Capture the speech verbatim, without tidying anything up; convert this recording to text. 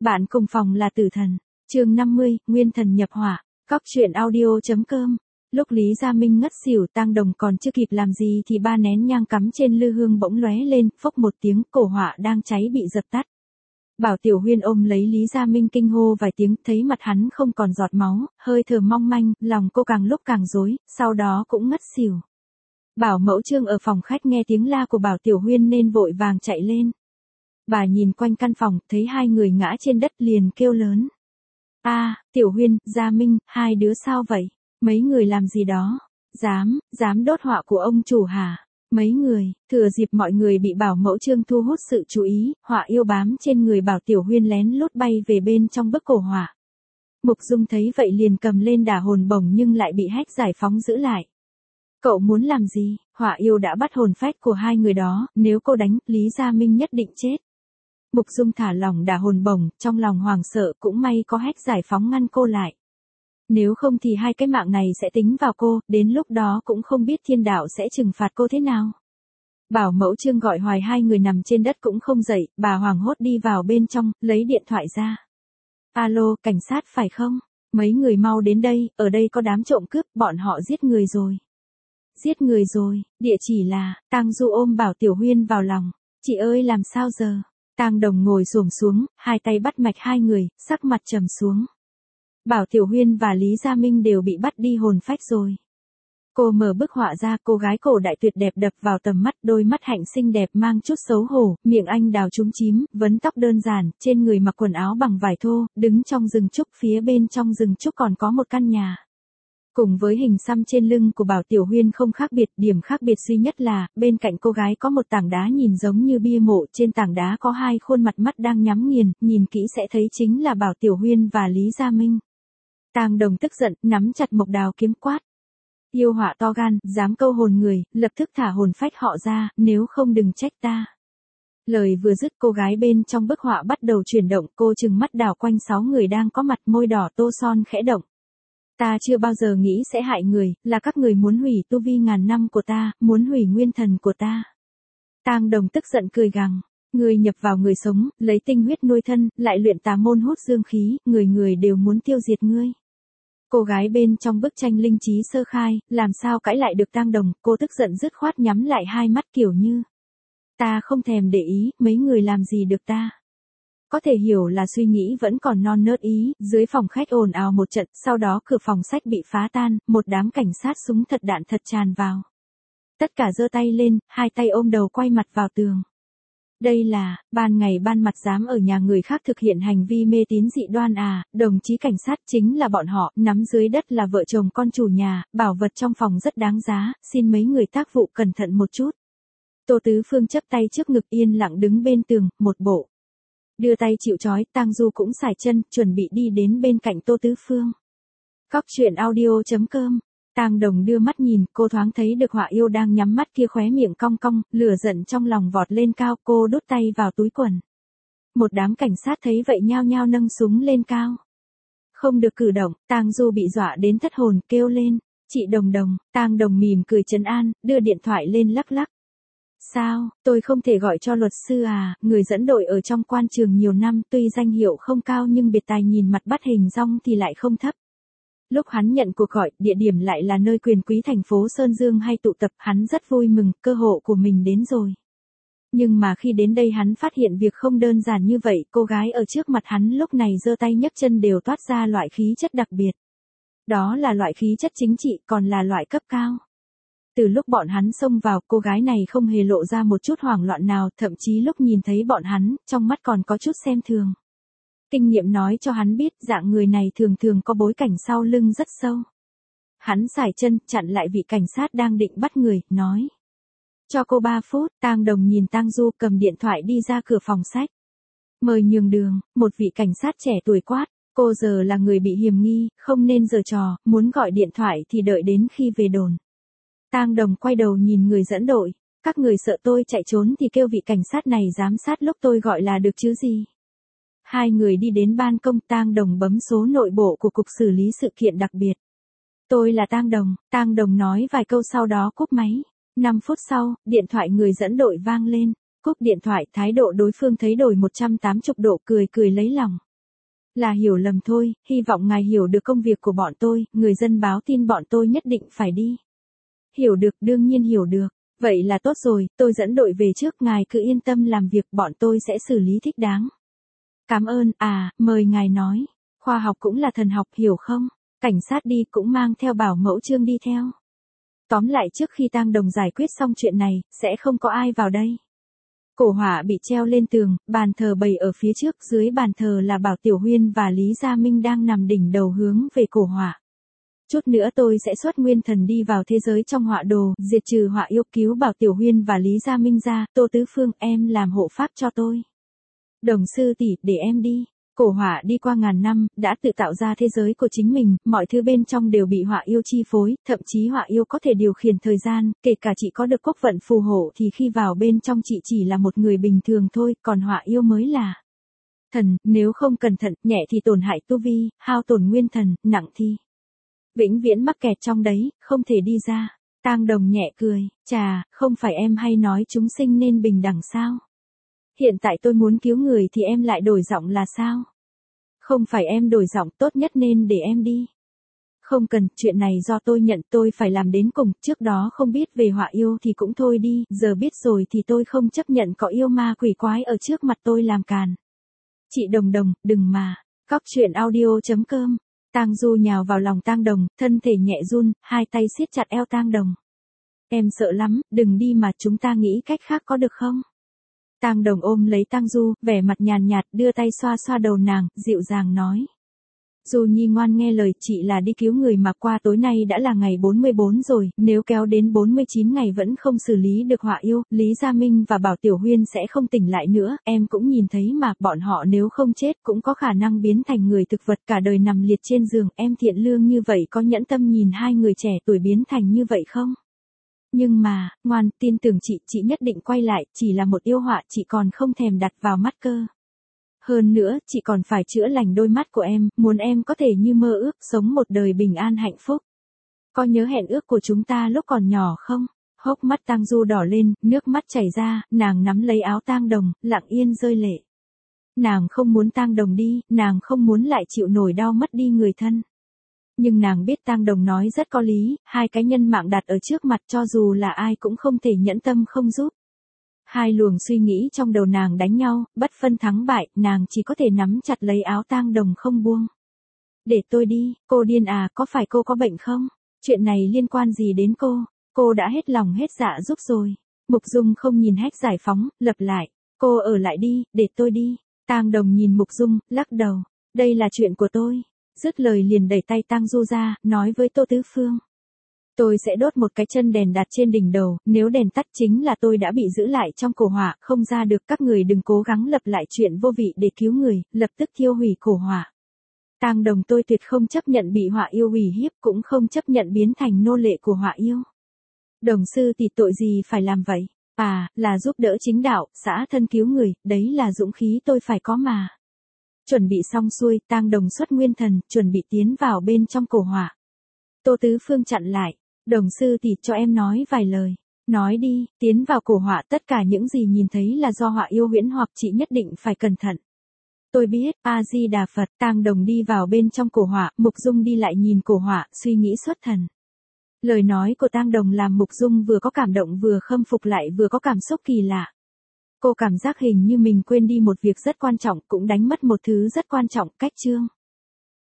Bạn cùng phòng là tử thần. Chương năm mươi, Nguyên thần nhập hỏa. Cóc truyện audio chấm com. Lúc Lý Gia Minh ngất xỉu, Tang Đồng còn chưa kịp làm gì thì ba nén nhang cắm trên lư hương bỗng lóe lên, phốc một tiếng, cổ hỏa đang cháy bị dập tắt. Bảo Tiểu Huyên ôm lấy Lý Gia Minh kinh hô vài tiếng, thấy mặt hắn không còn giọt máu, hơi thở mong manh, lòng cô càng lúc càng rối, sau đó cũng ngất xỉu. Bảo Mẫu Trương ở phòng khách nghe tiếng la của Bảo Tiểu Huyên nên vội vàng chạy lên. Bà nhìn quanh căn phòng, thấy hai người ngã trên đất liền kêu lớn. A, à, Tiểu Huyên, Gia Minh, hai đứa sao vậy? Mấy người làm gì đó? Dám, dám đốt họa của ông chủ hả? Mấy người, thừa dịp mọi người bị Bảo Mẫu Trương thu hút sự chú ý, họa yêu bám trên người Bảo Tiểu Huyên lén lút bay về bên trong bức cổ họa. Mục Dung thấy vậy liền cầm lên đả hồn bổng nhưng lại bị Hách giải phóng giữ lại. Cậu muốn làm gì? Họa yêu đã bắt hồn phách của hai người đó, nếu cô đánh, Lý Gia Minh nhất định chết. Mục Dung thả lỏng đả hồn bổng, trong lòng hoảng sợ, cũng may có Hách giải phóng ngăn cô lại. Nếu không thì hai cái mạng này sẽ tính vào cô, đến lúc đó cũng không biết thiên đạo sẽ trừng phạt cô thế nào. Bảo Mẫu Trương gọi hoài hai người nằm trên đất cũng không dậy, bà hoảng hốt đi vào bên trong, lấy điện thoại ra. Alo, cảnh sát phải không? Mấy người mau đến đây, ở đây có đám trộm cướp, bọn họ giết người rồi. Giết người rồi, địa chỉ là, Tang Du ôm Bảo Tiểu Huyên vào lòng. Chị ơi làm sao giờ? Tang Đồng ngồi xổm xuống, hai tay bắt mạch hai người, sắc mặt trầm xuống. Bảo Tiểu Huyên và Lý Gia Minh đều bị bắt đi hồn phách rồi. Cô mở bức họa ra, cô gái cổ đại tuyệt đẹp đập vào tầm mắt, đôi mắt hạnh xinh đẹp mang chút xấu hổ, miệng anh đào trúng chím, vấn tóc đơn giản, trên người mặc quần áo bằng vải thô, đứng trong rừng trúc, phía bên trong rừng trúc còn có một căn nhà. Cùng với hình xăm trên lưng của Bảo Tiểu Huyên không khác biệt, điểm khác biệt duy nhất là, bên cạnh cô gái có một tảng đá nhìn giống như bia mộ, trên tảng đá có hai khuôn mặt mắt đang nhắm nghiền, nhìn kỹ sẽ thấy chính là Bảo Tiểu Huyên và Lý Gia Minh. Tang Đồng tức giận, nắm chặt mộc đào kiếm quát. Yêu họa to gan, dám câu hồn người, lập tức thả hồn phách họ ra, nếu không đừng trách ta. Lời vừa dứt cô gái bên trong bức họa bắt đầu chuyển động, cô trừng mắt đảo quanh sáu người đang có mặt, môi đỏ tô son khẽ động. Ta chưa bao giờ nghĩ sẽ hại người, là các người muốn hủy tu vi ngàn năm của ta, muốn hủy nguyên thần của ta. Tang Đồng tức giận cười gằn, người nhập vào người sống, lấy tinh huyết nuôi thân, lại luyện tà môn hút dương khí, người người đều muốn tiêu diệt ngươi. Cô gái bên trong bức tranh linh trí sơ khai, làm sao cãi lại được Tang Đồng, cô tức giận dứt khoát nhắm lại hai mắt kiểu như. Ta không thèm để ý, mấy người làm gì được ta. Có thể hiểu là suy nghĩ vẫn còn non nớt ý, dưới phòng khách ồn ào một trận, sau đó cửa phòng sách bị phá tan, một đám cảnh sát súng thật đạn thật tràn vào. Tất cả giơ tay lên, hai tay ôm đầu quay mặt vào tường. Đây là, ban ngày ban mặt dám ở nhà người khác thực hiện hành vi mê tín dị đoan à, đồng chí cảnh sát chính là bọn họ, nắm dưới đất là vợ chồng con chủ nhà, bảo vật trong phòng rất đáng giá, xin mấy người tác vụ cẩn thận một chút. Tô Tứ Phương chấp tay trước ngực yên lặng đứng bên tường, một bộ. Đưa tay chịu trói, Tang Du cũng sải chân, chuẩn bị đi đến bên cạnh Tô Tứ Phương. Cóc truyện audio chấm com. Tang Đồng đưa mắt nhìn, cô thoáng thấy được họa yêu đang nhắm mắt kia khóe miệng cong cong, lửa giận trong lòng vọt lên cao, cô đút tay vào túi quần. Một đám cảnh sát thấy vậy nhao nhao nâng súng lên cao. Không được cử động, Tang Du bị dọa đến thất hồn, kêu lên, chị Đồng Đồng, Tang Đồng mỉm cười trấn an, đưa điện thoại lên lắc lắc. Sao, tôi không thể gọi cho luật sư à, người dẫn đội ở trong quan trường nhiều năm, tuy danh hiệu không cao nhưng biệt tài nhìn mặt bắt hình dong thì lại không thấp. Lúc hắn nhận cuộc gọi, địa điểm lại là nơi quyền quý thành phố Sơn Dương hay tụ tập, hắn rất vui mừng, cơ hội của mình đến rồi. Nhưng mà khi đến đây hắn phát hiện việc không đơn giản như vậy, cô gái ở trước mặt hắn lúc này giơ tay nhấc chân đều toát ra loại khí chất đặc biệt. Đó là loại khí chất chính trị, còn là loại cấp cao. Từ lúc bọn hắn xông vào, cô gái này không hề lộ ra một chút hoảng loạn nào, thậm chí lúc nhìn thấy bọn hắn, trong mắt còn có chút xem thường. Kinh nghiệm nói cho hắn biết, dạng người này thường thường có bối cảnh sau lưng rất sâu. Hắn sải chân, chặn lại vị cảnh sát đang định bắt người, nói. Cho cô ba phút, Tang Đồng nhìn Tang Du cầm điện thoại đi ra cửa phòng sách. Mời nhường đường, một vị cảnh sát trẻ tuổi quát, cô giờ là người bị hiềm nghi, không nên giở trò, muốn gọi điện thoại thì đợi đến khi về đồn. Tang Đồng quay đầu nhìn người dẫn đội, các người sợ tôi chạy trốn thì kêu vị cảnh sát này giám sát lúc tôi gọi là được chứ gì. Hai người đi đến ban công, Tang Đồng bấm số nội bộ của cục xử lý sự kiện đặc biệt. Tôi là Tang Đồng, Tang Đồng nói vài câu sau đó cúp máy. năm phút sau, điện thoại người dẫn đội vang lên, cúp điện thoại, thái độ đối phương thấy đổi một trăm tám mươi độ, cười cười lấy lòng. Là hiểu lầm thôi, hy vọng ngài hiểu được công việc của bọn tôi, người dân báo tin bọn tôi nhất định phải đi. Hiểu được, đương nhiên hiểu được. Vậy là tốt rồi, tôi dẫn đội về trước, ngài cứ yên tâm làm việc, bọn tôi sẽ xử lý thích đáng. Cảm ơn, à, mời ngài nói. Khoa học cũng là thần học, hiểu không? Cảnh sát đi cũng mang theo bảo mẫu Trương đi theo. Tóm lại trước khi Tang Đồng giải quyết xong chuyện này, sẽ không có ai vào đây. Cổ hỏa bị treo lên tường, bàn thờ bày ở phía trước, dưới bàn thờ là Bảo Tiểu Huyên và Lý Gia Minh đang nằm đỉnh đầu hướng về cổ hỏa. Chút nữa tôi sẽ xuất nguyên thần đi vào thế giới trong họa đồ, diệt trừ họa yêu, cứu Bảo Tiểu Huyên và Lý Gia Minh ra, Tô Tứ Phương, em làm hộ pháp cho tôi. Đồng sư tỷ, để em đi. Cổ hỏa đi qua ngàn năm, đã tự tạo ra thế giới của chính mình, mọi thứ bên trong đều bị họa yêu chi phối, thậm chí họa yêu có thể điều khiển thời gian, kể cả chị có được quốc vận phù hộ thì khi vào bên trong chị chỉ là một người bình thường thôi, còn họa yêu mới là thần, nếu không cẩn thận, nhẹ thì tổn hại tu vi, hao tổn nguyên thần, nặng thì vĩnh viễn mắc kẹt trong đấy, không thể đi ra. Tang Đồng nhẹ cười, chà, không phải em hay nói chúng sinh nên bình đẳng sao? Hiện tại tôi muốn cứu người thì em lại đổi giọng là sao? Không phải em đổi giọng, tốt nhất nên để em đi. Không cần, chuyện này do tôi nhận, tôi phải làm đến cùng, trước đó không biết về họa yêu thì cũng thôi đi, giờ biết rồi thì tôi không chấp nhận có yêu ma quỷ quái ở trước mặt tôi làm càn. Chị Đồng Đồng, đừng mà. Cóc truyện audio chấm com. Tang Du nhào vào lòng Tang Đồng, thân thể nhẹ run, hai tay siết chặt eo Tang Đồng. Em sợ lắm, đừng đi mà, chúng ta nghĩ cách khác có được không? Tang Đồng ôm lấy Tang Du, vẻ mặt nhàn nhạt, đưa tay xoa xoa đầu nàng, dịu dàng nói. Du Nhi ngoan nghe lời, chị là đi cứu người mà, qua tối nay đã là ngày bốn mươi bốn rồi, nếu kéo đến bốn mươi chín ngày vẫn không xử lý được họa yêu, Lý Gia Minh và Bảo Tiểu Huyên sẽ không tỉnh lại nữa, em cũng nhìn thấy mà, bọn họ nếu không chết cũng có khả năng biến thành người thực vật cả đời nằm liệt trên giường, em thiện lương như vậy có nhẫn tâm nhìn hai người trẻ tuổi biến thành như vậy không? Nhưng mà, ngoan, tin tưởng chị, chị nhất định quay lại, chỉ là một yêu họa, chị còn không thèm đặt vào mắt cơ. Hơn nữa, chị còn phải chữa lành đôi mắt của em, muốn em có thể như mơ ước, sống một đời bình an hạnh phúc. Có nhớ hẹn ước của chúng ta lúc còn nhỏ không? Hốc mắt Tang Du đỏ lên, nước mắt chảy ra, nàng nắm lấy áo Tang Đồng, lặng yên rơi lệ. Nàng không muốn Tang Đồng đi, nàng không muốn lại chịu nổi đau mất đi người thân. Nhưng nàng biết Tang Đồng nói rất có lý, hai cái nhân mạng đặt ở trước mặt cho dù là ai cũng không thể nhẫn tâm không giúp. Hai luồng suy nghĩ trong đầu nàng đánh nhau, bất phân thắng bại, nàng chỉ có thể nắm chặt lấy áo Tang Đồng không buông. Để tôi đi, cô điên à, có phải cô có bệnh không? Chuyện này liên quan gì đến cô? Cô đã hết lòng hết dạ giúp rồi. Mục Dung không nhìn Hách Giải Phóng, lặp lại. Cô ở lại đi, để tôi đi. Tang Đồng nhìn Mục Dung, lắc đầu. Đây là chuyện của tôi. Dứt lời liền đẩy tay Tang Du ra, nói với Tô Tứ Phương. Tôi sẽ đốt một cái chân đèn đặt trên đỉnh đầu, nếu đèn tắt chính là tôi đã bị giữ lại trong cổ hỏa, không ra được, các người đừng cố gắng lập lại chuyện vô vị để cứu người, lập tức thiêu hủy cổ hỏa. Tang Đồng, tôi tuyệt không chấp nhận bị họa yêu hủy hiếp, cũng không chấp nhận biến thành nô lệ của họa yêu. Đồng sư thì tội gì phải làm vậy? À, là giúp đỡ chính đạo, xã thân cứu người, đấy là dũng khí tôi phải có mà. Chuẩn bị xong xuôi, Tang Đồng xuất nguyên thần, chuẩn bị tiến vào bên trong cổ hỏa. Tô Tứ Phương chặn lại. Đồng sư thì cho em nói vài lời. Nói đi, tiến vào cổ hỏa, tất cả những gì nhìn thấy là do họa yêu huyễn hoặc, chị nhất định phải cẩn thận. Tôi biết, A-di-đà Phật. Tang Đồng đi vào bên trong cổ hỏa, Mục Dung đi lại nhìn cổ hỏa, suy nghĩ xuất thần. Lời nói của Tang Đồng làm Mục Dung vừa có cảm động vừa khâm phục lại vừa có cảm xúc kỳ lạ. Cô cảm giác hình như mình quên đi một việc rất quan trọng, cũng đánh mất một thứ rất quan trọng, cách chương.